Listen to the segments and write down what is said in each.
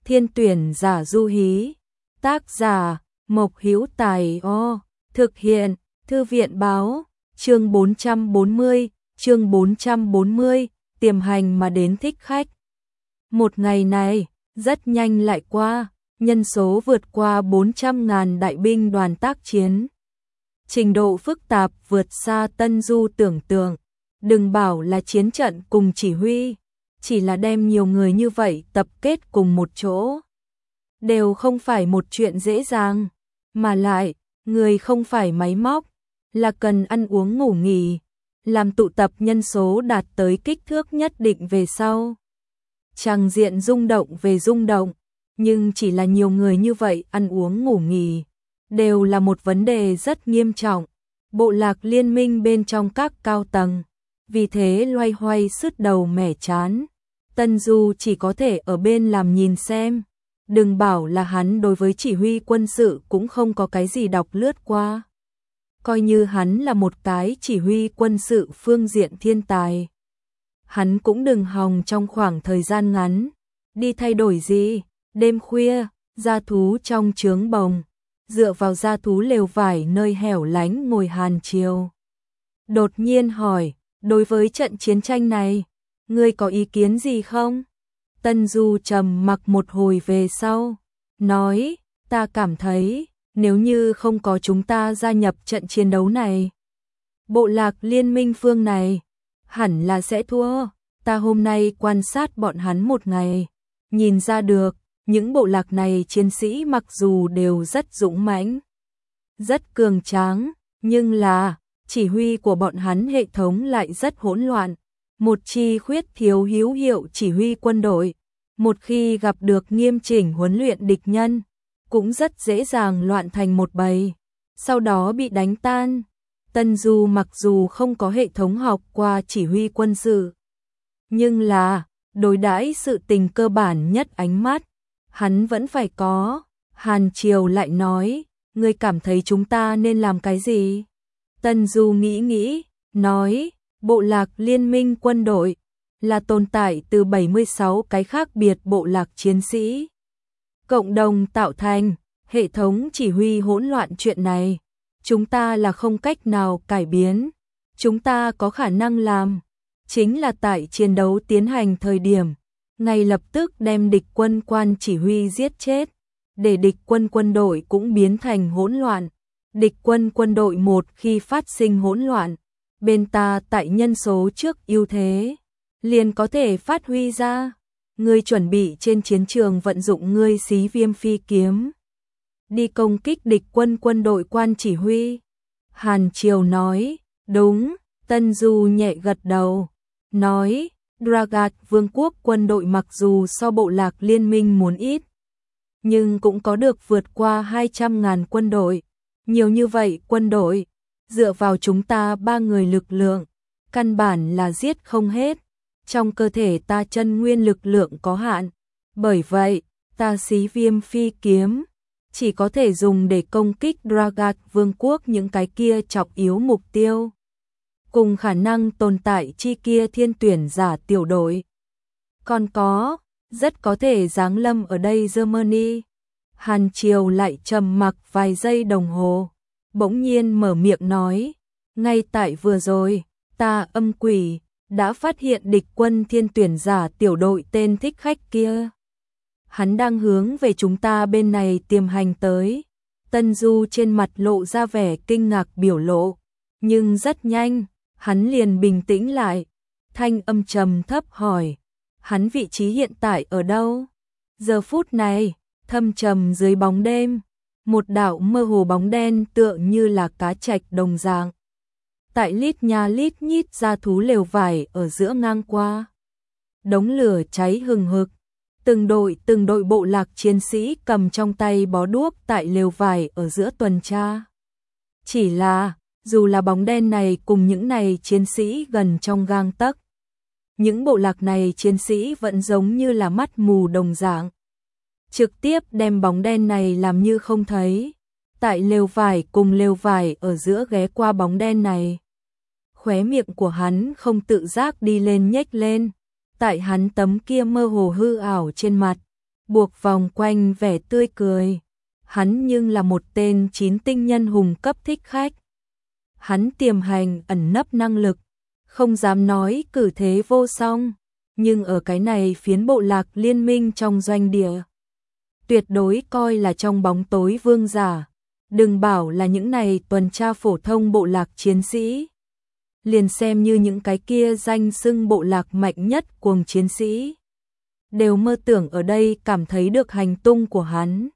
Thiên tuyển giả du hí. Tác giả Mộc Hữu Tài. Thực hiện Thư viện báo. Chương 440, tiềm hành mà đến thích khách. Một ngày này, rất nhanh lại qua, nhân số vượt qua 400.000 đại binh đoàn tác chiến. Trình độ phức tạp vượt xa Tân Du tưởng tượng, đừng bảo là chiến trận cùng chỉ huy, chỉ là đem nhiều người như vậy tập kết cùng một chỗ. Đều không phải một chuyện dễ dàng, mà lại, người không phải máy móc, là cần ăn uống ngủ nghỉ, làm tụ tập nhân số đạt tới kích thước nhất định về sau. Tràng diện rung động về rung động, nhưng chỉ là nhiều người như vậy ăn uống ngủ nghỉ, đều là một vấn đề rất nghiêm trọng. Bộ lạc liên minh bên trong các cao tầng, vì thế loay hoay sứt đầu mẻ chán. Tân Du chỉ có thể ở bên làm nhìn xem, đừng bảo là hắn đối với chỉ huy quân sự cũng không có cái gì đọc lướt qua. Coi như hắn là một cái chỉ huy quân sự phương diện thiên tài, hắn cũng đừng hòng trong khoảng thời gian ngắn đi thay đổi gì. Đêm khuya, gia thú trong trướng bồng, dựa vào gia thú lều vải nơi hẻo lánh ngồi Hàn Triều. Đột nhiên hỏi, đối với trận chiến tranh này, ngươi có ý kiến gì không? Tân Du trầm mặc một hồi về sau, nói, ta cảm thấy, nếu như không có chúng ta gia nhập trận chiến đấu này, bộ lạc liên minh phương này, hẳn là sẽ thua. Ta hôm nay quan sát bọn hắn một ngày, nhìn ra được, những bộ lạc này chiến sĩ mặc dù đều rất dũng mãnh, rất cường tráng, nhưng là, chỉ huy của bọn hắn hệ thống lại rất hỗn loạn. Một chi khuyết thiếu hữu hiệu chỉ huy quân đội, một khi gặp được nghiêm chỉnh huấn luyện địch nhân, cũng rất dễ dàng loạn thành một bầy, sau đó bị đánh tan. Tân Du mặc dù không có hệ thống học qua chỉ huy quân sự, nhưng là, đối đãi sự tình cơ bản nhất ánh mắt, hắn vẫn phải có. Hàn Triều lại nói, ngươi cảm thấy chúng ta nên làm cái gì? Tân Du nghĩ, nói, bộ lạc liên minh quân đội là tồn tại từ 76 cái khác biệt bộ lạc chiến sĩ cộng đồng tạo thành. Hệ thống chỉ huy hỗn loạn chuyện này, chúng ta là không cách nào cải biến. Chúng ta có khả năng làm, chính là tại chiến đấu tiến hành thời điểm, ngay lập tức đem địch quân quan chỉ huy giết chết, để địch quân quân đội cũng biến thành hỗn loạn. Địch quân quân đội một khi phát sinh hỗn loạn, bên ta tại nhân số trước ưu thế, liền có thể phát huy ra. Ngươi chuẩn bị trên chiến trường vận dụng ngươi xí viêm phi kiếm, đi công kích địch quân quân đội quan chỉ huy. Hàn Triều nói, đúng. Tân Du nhẹ gật đầu, nói, Dragat vương quốc quân đội mặc dù so bộ lạc liên minh muốn ít, nhưng cũng có được vượt qua 200.000 quân đội. Nhiều như vậy quân đội, dựa vào chúng ta 3 người lực lượng, căn bản là giết không hết. Trong cơ thể ta chân nguyên lực lượng có hạn, bởi vậy, ta xí viêm phi kiếm chỉ có thể dùng để công kích Dragat vương quốc những cái kia trọng yếu mục tiêu, cùng khả năng tồn tại chi kia thiên tuyển giả tiểu đội. Còn có, rất có thể giáng lâm ở đây Germany. Hàn Triều lại trầm mặc vài giây đồng hồ, bỗng nhiên mở miệng nói, ngay tại vừa rồi, ta âm quỷ đã phát hiện địch quân thiên tuyển giả tiểu đội tên thích khách kia. Hắn đang hướng về chúng ta bên này tiềm hành tới. Tân Du trên mặt lộ ra vẻ kinh ngạc biểu lộ, nhưng rất nhanh, hắn liền bình tĩnh lại, thanh âm trầm thấp hỏi, hắn vị trí hiện tại ở đâu? Giờ phút này, thâm trầm dưới bóng đêm, một đạo mơ hồ bóng đen tựa như là cá trạch đồng dạng, tại lít nha lít nhít ra thú lều vải ở giữa ngang qua. Đống lửa cháy hừng hực, từng đội bộ lạc chiến sĩ cầm trong tay bó đuốc tại lều vải ở giữa tuần tra. Chỉ là, dù là bóng đen này cùng những này chiến sĩ gần trong gang tấc, những bộ lạc này chiến sĩ vẫn giống như là mắt mù đồng dạng, trực tiếp đem bóng đen này làm như không thấy. Tại lều vải cùng lều vải ở giữa ghé qua bóng đen này, khóe miệng của hắn không tự giác đi lên nhếch lên. Tại hắn tấm kia mơ hồ hư ảo trên mặt, buộc vòng quanh vẻ tươi cười. Hắn nhưng là một tên 9 tinh nhân hùng cấp thích khách. Hắn tiềm hành ẩn nấp năng lực, không dám nói cử thế vô song, nhưng ở cái này phiến bộ lạc liên minh trong doanh địa, tuyệt đối coi là trong bóng tối vương giả. Đừng bảo là những này tuần tra phổ thông bộ lạc chiến sĩ, liền xem như những cái kia danh xưng bộ lạc mạnh nhất cuồng chiến sĩ, đều mơ tưởng ở đây cảm thấy được hành tung của hắn.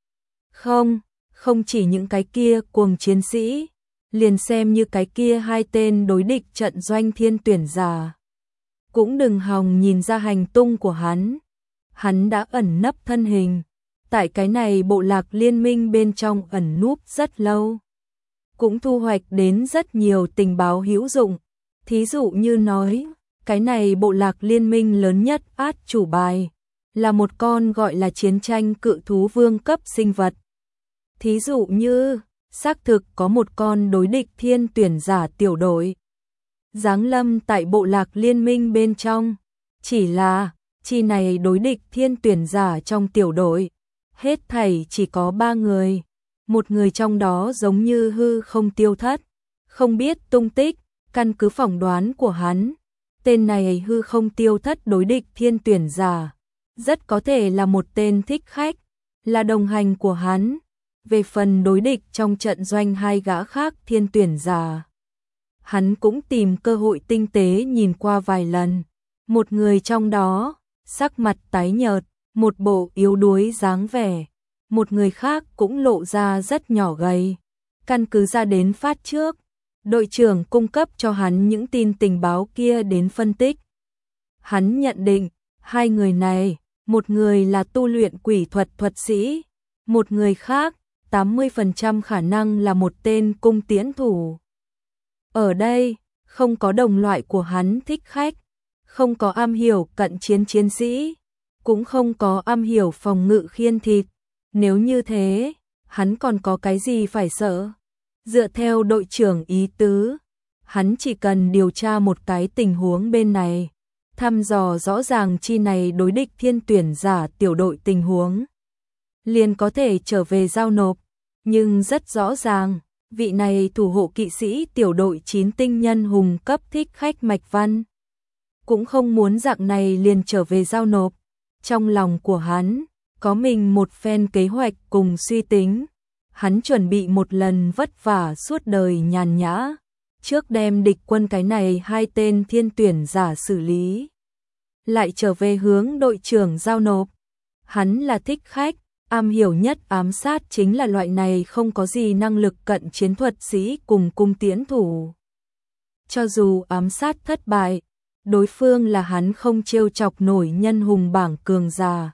Không chỉ những cái kia cuồng chiến sĩ, liền xem như cái kia hai tên đối địch trận doanh thiên tuyển giả, cũng đừng hòng nhìn ra hành tung của hắn. Hắn đã ẩn nấp thân hình, tại cái này bộ lạc liên minh bên trong ẩn núp rất lâu, cũng thu hoạch đến rất nhiều tình báo hữu dụng. Thí dụ như nói, cái này bộ lạc liên minh lớn nhất át chủ bài, là một con gọi là chiến tranh cự thú vương cấp sinh vật. Thí dụ như, xác thực có một con đối địch thiên tuyển giả tiểu đội giáng lâm tại bộ lạc liên minh bên trong, chỉ là chi này đối địch thiên tuyển giả trong tiểu đội, hết thảy chỉ có 3 người, một người trong đó giống như hư không tiêu thất, không biết tung tích. Căn cứ phỏng đoán của hắn, tên này hư không tiêu thất đối địch thiên tuyển giả, rất có thể là một tên thích khách, là đồng hành của hắn. Về phần đối địch trong trận doanh hai gã khác thiên tuyển giả, hắn cũng tìm cơ hội tinh tế nhìn qua vài lần. Một người trong đó, sắc mặt tái nhợt, một bộ yếu đuối dáng vẻ, một người khác cũng lộ ra rất nhỏ gầy. Căn cứ ra đến phát trước, đội trưởng cung cấp cho hắn những tin tình báo kia đến phân tích. Hắn nhận định, hai người này, một người là tu luyện quỷ thuật thuật sĩ, một người khác, 80% khả năng là một tên cung tiễn thủ. Ở đây, không có đồng loại của hắn thích khách, không có am hiểu cận chiến chiến sĩ, cũng không có am hiểu phòng ngự khiên thịt. Nếu như thế, hắn còn có cái gì phải sợ? Dựa theo đội trưởng ý tứ, hắn chỉ cần điều tra một cái tình huống bên này, thăm dò rõ ràng chi này đối địch thiên tuyển giả tiểu đội tình huống, liền có thể trở về giao nộp. Nhưng rất rõ ràng, vị này thủ hộ kỵ sĩ tiểu đội 9 tinh nhân hùng cấp thích khách Mạch Văn, cũng không muốn dạng này liền trở về giao nộp. Trong lòng của hắn, có mình một phen kế hoạch cùng suy tính. Hắn chuẩn bị một lần vất vả suốt đời nhàn nhã, trước đem địch quân cái này hai tên thiên tuyển giả xử lý, lại trở về hướng đội trưởng giao nộp. Hắn là thích khách, am hiểu nhất ám sát chính là loại này không có gì năng lực cận chiến thuật sĩ cùng cung tiễn thủ. Cho dù ám sát thất bại, đối phương là hắn không trêu chọc nổi nhân hùng bảng cường giả,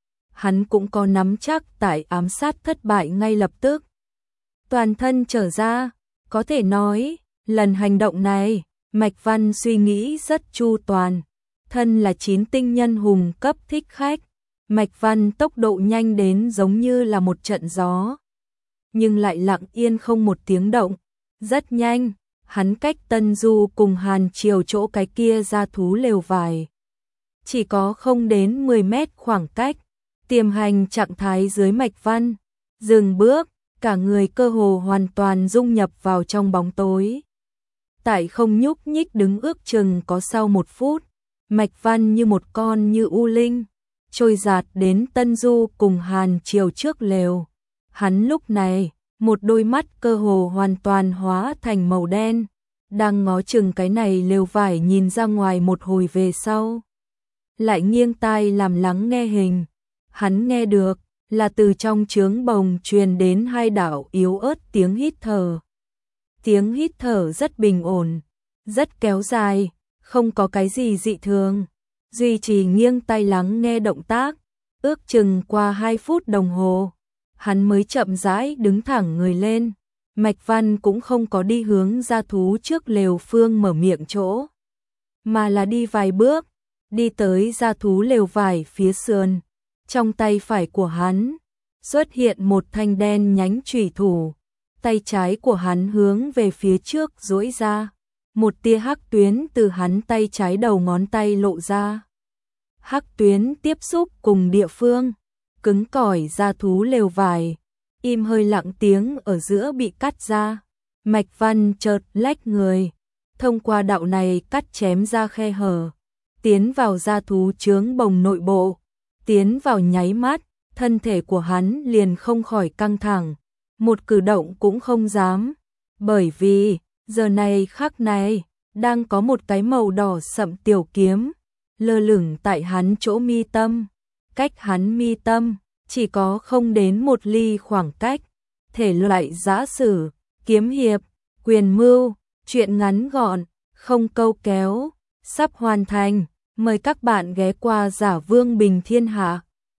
hắn cũng có nắm chắc tại ám sát thất bại ngay lập tức. Toàn thân trở ra, có thể nói, lần hành động này, Mạch Văn suy nghĩ rất chu toàn. Thân là 9 tinh nhân hùng cấp thích khách, Mạch Văn tốc độ nhanh đến giống như là một trận gió, nhưng lại lặng yên không một tiếng động. Rất nhanh, hắn cách Tân Du cùng Hàn Triều chỗ cái kia ra thú lều vải, chỉ có không đến 10 mét khoảng cách. Tiềm hành trạng thái dưới Mạch Văn, dừng bước, cả người cơ hồ hoàn toàn dung nhập vào trong bóng tối. Tại không nhúc nhích đứng ước chừng có sau 1 phút, Mạch Văn như một con như u linh, trôi dạt đến Tân Du cùng Hàn Triều trước lều. Hắn lúc này, một đôi mắt cơ hồ hoàn toàn hóa thành màu đen, đang ngó chừng cái này lều vải nhìn ra ngoài một hồi về sau, lại nghiêng tai làm lắng nghe hình. Hắn nghe được là từ trong trướng bồng truyền đến hai đạo yếu ớt tiếng hít thở. Tiếng hít thở rất bình ổn, rất kéo dài, không có cái gì dị thường. Duy trì nghiêng tai lắng nghe động tác, ước chừng qua 2 phút đồng hồ, hắn mới chậm rãi đứng thẳng người lên. Mạch Văn cũng không có đi hướng ra thú trước lều phương mở miệng chỗ, mà là đi vài bước, đi tới ra thú lều vải phía sườn. Trong tay phải của hắn xuất hiện một thanh đen nhánh chủy thủ, tay trái của hắn hướng về phía trước duỗi ra, một tia hắc tuyến từ hắn tay trái đầu ngón tay lộ ra. Hắc tuyến tiếp xúc cùng địa phương, cứng cỏi da thú lều vải, im hơi lặng tiếng ở giữa bị cắt ra. Mạch Văn chợt lách người, thông qua đạo này cắt chém ra khe hở, tiến vào da thú chướng bồng nội bộ, tiến vào nháy mắt, thân thể của hắn liền không khỏi căng thẳng, một cử động cũng không dám, bởi vì, giờ này khắc này, đang có một cái màu đỏ sậm tiểu kiếm, lơ lửng tại hắn chỗ mi tâm, cách hắn mi tâm, chỉ có không đến một ly khoảng cách, thể loại giã sử, kiếm hiệp, quyền mưu, truyện ngắn gọn, không câu kéo, sắp hoàn thành, mời các bạn ghé qua Giả Vương Bình Thiên Hạ.